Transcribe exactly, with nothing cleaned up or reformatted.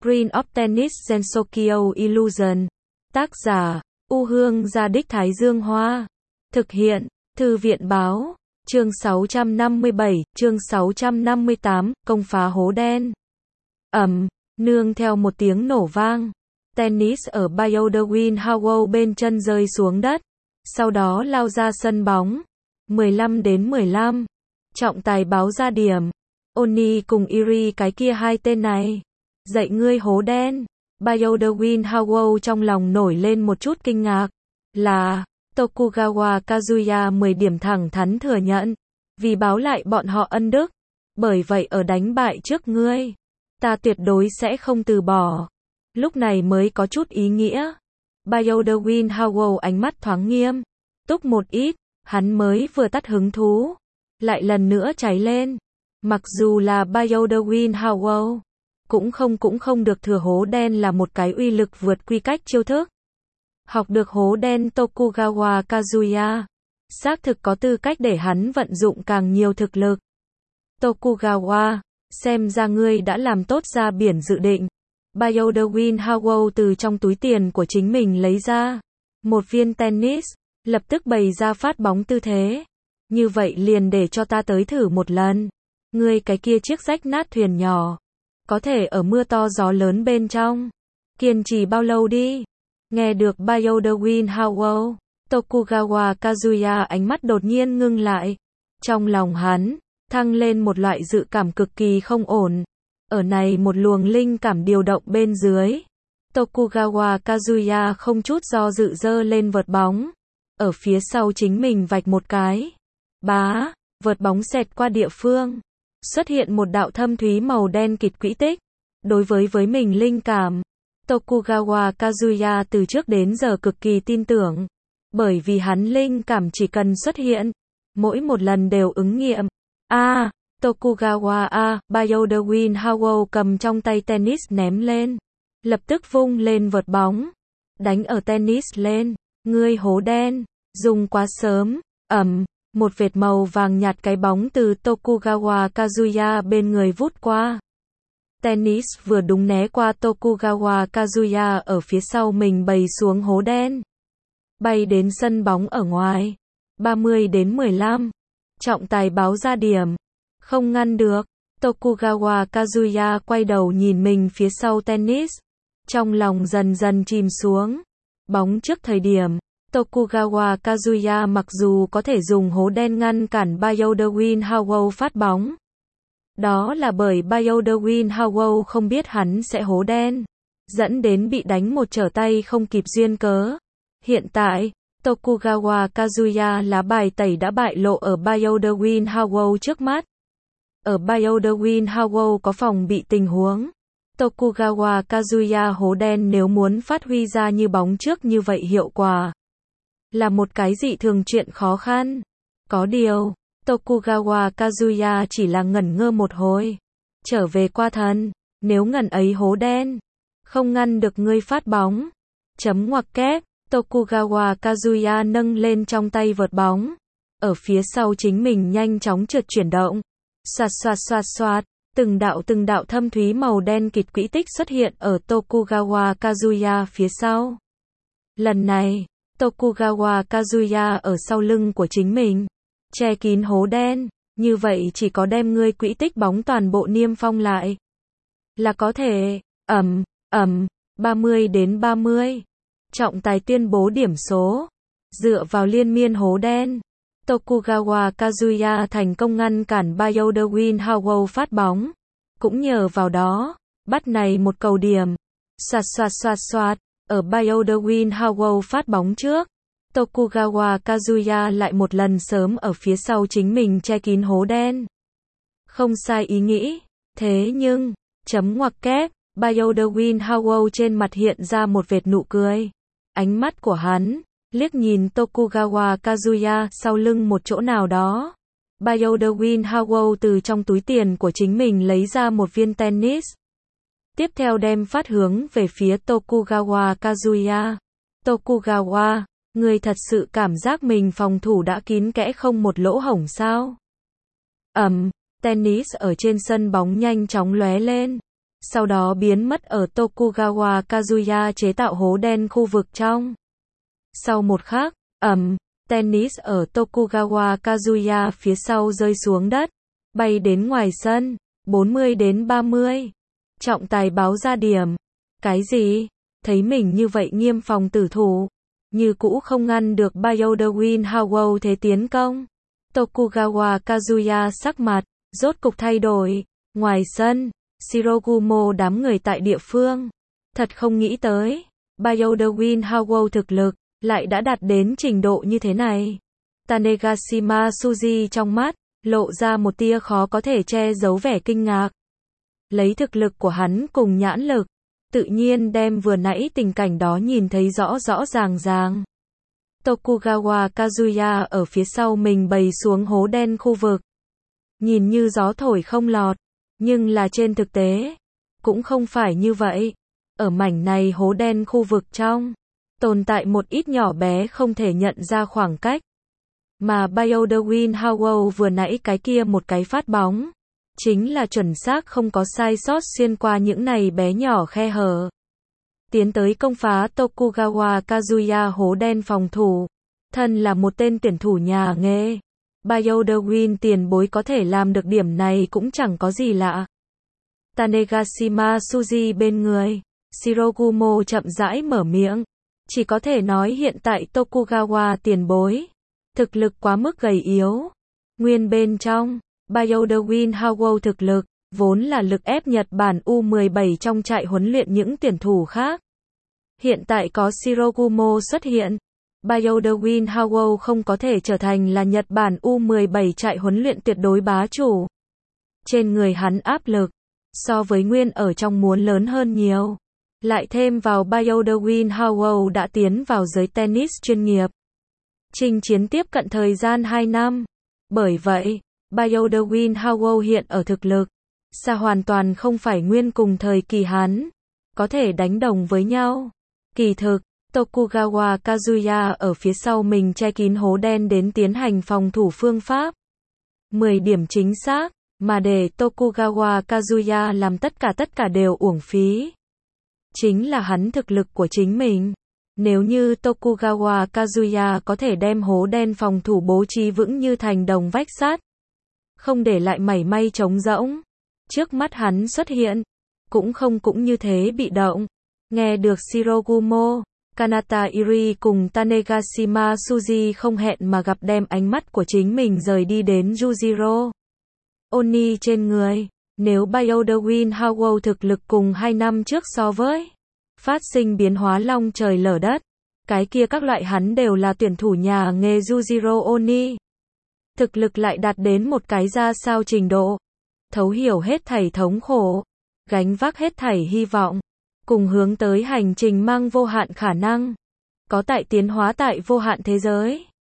Screen of Tennis Gensokyo Illusion. Tác giả, U Hương Gia Đích Thái Dương Hoa. Thực hiện, Thư viện Báo. Chương sáu trăm năm mươi bảy, chương sáu trăm năm mươi tám, công phá hố đen. Ầm, nương theo một tiếng nổ vang. Tennis ở Ballowdewin Hollow bên chân rơi xuống đất. Sau đó lao ra sân bóng. mười lăm đến mười lăm. Trọng tài báo ra điểm. Oni cùng Iri cái kia hai tên này. Dậy ngươi hố đen. Ballowdewin Hollow trong lòng nổi lên một chút kinh ngạc. Là, Tokugawa Kazuya mười điểm thẳng thắn thừa nhận. Vì báo lại bọn họ ân đức. Bởi vậy ở đánh bại trước ngươi, ta tuyệt đối sẽ không từ bỏ. Lúc này mới có chút ý nghĩa. Ballowdewin Hollow ánh mắt thoáng nghiêm túc một ít, hắn mới vừa tắt hứng thú, lại lần nữa cháy lên. Mặc dù là Ballowdewin Hollow, cũng không cũng không được thừa hố đen là một cái uy lực vượt quy cách chiêu thức. Học được hố đen Tokugawa Kazuya, xác thực có tư cách để hắn vận dụng càng nhiều thực lực. Tokugawa, xem ra ngươi đã làm tốt ra biển dự định. Ballowdewin Hollow từ trong túi tiền của chính mình lấy ra một viên tennis, lập tức bày ra phát bóng tư thế. Như vậy liền để cho ta tới thử một lần. Ngươi cái kia chiếc rách nát thuyền nhỏ, có thể ở mưa to gió lớn bên trong kiên trì bao lâu đi. Nghe được Ballowdewin Hollow, Tokugawa Kazuya ánh mắt đột nhiên ngưng lại. Trong lòng hắn thăng lên một loại dự cảm cực kỳ không ổn. Ở này một luồng linh cảm điều động bên dưới, Tokugawa Kazuya không chút do dự giơ lên vợt bóng. Ở phía sau chính mình vạch một cái. Bá, vợt bóng xẹt qua địa phương. Xuất hiện một đạo thâm thúy màu đen kịt quỹ tích. Đối với với mình linh cảm, Tokugawa Kazuya từ trước đến giờ cực kỳ tin tưởng. Bởi vì hắn linh cảm chỉ cần xuất hiện, mỗi một lần đều ứng nghiệm. A, à, Tokugawa A, Ballowdewin Hollow cầm trong tay tennis ném lên. Lập tức vung lên vợt bóng. Đánh ở tennis lên. Ngươi hố đen, dùng quá sớm. Ẩm, một vệt màu vàng nhạt cái bóng từ Tokugawa Kazuya bên người vút qua. Tennis vừa đúng né qua Tokugawa Kazuya ở phía sau mình bày xuống hố đen. Bay đến sân bóng ở ngoài. ba mươi đến mười lăm. Trọng tài báo ra điểm. Không ngăn được. Tokugawa Kazuya quay đầu nhìn mình phía sau tennis. Trong lòng dần dần chìm xuống. Bóng trước thời điểm, Tokugawa Kazuya mặc dù có thể dùng hố đen ngăn cản Ballowdewin Hollow phát bóng. Đó là bởi Ballowdewin Hollow không biết hắn sẽ hố đen, dẫn đến bị đánh một trở tay không kịp duyên cớ. Hiện tại, Tokugawa Kazuya lá bài tẩy đã bại lộ ở Ballowdewin Hollow trước mắt. Ở Ballowdewin Hollow có phòng bị tình huống. Tokugawa Kazuya hố đen nếu muốn phát huy ra như bóng trước như vậy hiệu quả, là một cái dị thường chuyện khó khăn. Có điều, Tokugawa Kazuya chỉ là ngẩn ngơ một hồi. Trở về qua thần, nếu ngần ấy hố đen, không ngăn được ngươi phát bóng. Chấm ngoặc kép, Tokugawa Kazuya nâng lên trong tay vợt bóng. Ở phía sau chính mình nhanh chóng trượt chuyển động. Xoạt xoạt xoạt xoạt. Từng đạo từng đạo thâm thúy màu đen kịt quỹ tích xuất hiện ở Tokugawa Kazuya phía sau. Lần này, Tokugawa Kazuya ở sau lưng của chính mình, che kín hố đen, như vậy chỉ có đem ngươi quỹ tích bóng toàn bộ niêm phong lại là có thể. Ầm, ầm, ba mươi đến ba mươi. Trọng tài tuyên bố điểm số. Dựa vào liên miên hố đen, Tokugawa Kazuya thành công ngăn cản Ballowdewin Hollow phát bóng. Cũng nhờ vào đó, bắt này một cầu điểm. Xoạt xoạt xoạt xoạt, ở Ballowdewin Hollow phát bóng trước, Tokugawa Kazuya lại một lần sớm ở phía sau chính mình che kín hố đen. Không sai ý nghĩ, thế nhưng, chấm ngoặc kép, Ballowdewin Hollow trên mặt hiện ra một vệt nụ cười. Ánh mắt của hắn liếc nhìn Tokugawa Kazuya sau lưng một chỗ nào đó. Ballowdewin Hollow từ trong túi tiền của chính mình lấy ra một viên tennis. Tiếp theo đem phát hướng về phía Tokugawa Kazuya. Tokugawa, ngươi thật sự cảm giác mình phòng thủ đã kín kẽ không một lỗ hổng sao? Ầm, tennis ở trên sân bóng nhanh chóng lóe lên. sau đó biến mất ở Tokugawa Kazuya chế tạo hố đen khu vực trong. Sau một khắc, ầm, tennis ở Tokugawa Kazuya phía sau rơi xuống đất, bay đến ngoài sân, bốn mươi đến ba mươi. Trọng tài báo ra điểm. Cái gì? Thấy mình như vậy nghiêm phòng tử thủ, như cũ không ngăn được Byoda-Win Howell thế tiến công. Tokugawa Kazuya sắc mặt, rốt cục thay đổi. Ngoài sân, Shirogumo đám người tại địa phương. Thật không nghĩ tới, Byoda-Win Howell thực lực, lại đã đạt đến trình độ như thế này. Tanegashima Suji trong mắt, lộ ra một tia khó có thể che giấu vẻ kinh ngạc. Lấy thực lực của hắn cùng nhãn lực, tự nhiên đem vừa nãy tình cảnh đó nhìn thấy rõ rõ ràng ràng. Tokugawa Kazuya ở phía sau mình bày xuống hố đen khu vực. Nhìn như gió thổi không lọt, nhưng là trên thực tế, cũng không phải như vậy. Ở mảnh này hố đen khu vực trong, tồn tại một ít nhỏ bé không thể nhận ra khoảng cách. Mà Byoda-Win Howell vừa nãy cái kia một cái phát bóng, chính là chuẩn xác không có sai sót xuyên qua những này bé nhỏ khe hở. Tiến tới công phá Tokugawa Kazuya hố đen phòng thủ. Thân là một tên tuyển thủ nhà nghề, Byoda-Win tiền bối có thể làm được điểm này cũng chẳng có gì lạ. Tanegashima Suji bên người, Shirogumo chậm rãi mở miệng. Chỉ có thể nói hiện tại Tokugawa tiền bối, thực lực quá mức gầy yếu. Nguyên bên trong, Byoda-Win Howell thực lực, vốn là lực ép Nhật Bản U mười bảy trong trại huấn luyện những tuyển thủ khác. Hiện tại có Shirogumo xuất hiện, Byoda-Win Howell không có thể trở thành là Nhật Bản U mười bảy trại huấn luyện tuyệt đối bá chủ. Trên người hắn áp lực, so với nguyên ở trong muốn lớn hơn nhiều. Lại thêm vào Byoda-Win Howell đã tiến vào giới tennis chuyên nghiệp. Chinh chiến tiếp cận thời gian hai năm. Bởi vậy, Byoda-Win Howell hiện ở thực lực, xa hoàn toàn không phải nguyên cùng thời kỳ hắn, có thể đánh đồng với nhau. Kỳ thực, Tokugawa Kazuya ở phía sau mình che kín hố đen đến tiến hành phòng thủ phương pháp. mười điểm chính xác, mà để Tokugawa Kazuya làm tất cả tất cả đều uổng phí. Chính là hắn thực lực của chính mình. Nếu như Tokugawa Kazuya có thể đem hố đen phòng thủ bố trí vững như thành đồng vách sắt, không để lại mảy may trống rỗng, trước mắt hắn xuất hiện, cũng không cũng như thế bị động. Nghe được Shirogumo, Kanata Iri cùng Tanegashima Suji không hẹn mà gặp đem ánh mắt của chính mình rời đi đến Yujiro Oni trên người. Nếu Byoda-Win Howell thực lực cùng hai năm trước so với phát sinh biến hóa long trời lở đất, cái kia các loại hắn đều là tuyển thủ nhà nghề Yujiro Oni. Thực lực lại đạt đến một cái ra sao trình độ, thấu hiểu hết thảy thống khổ, gánh vác hết thảy hy vọng, cùng hướng tới hành trình mang vô hạn khả năng, có tại tiến hóa tại vô hạn thế giới.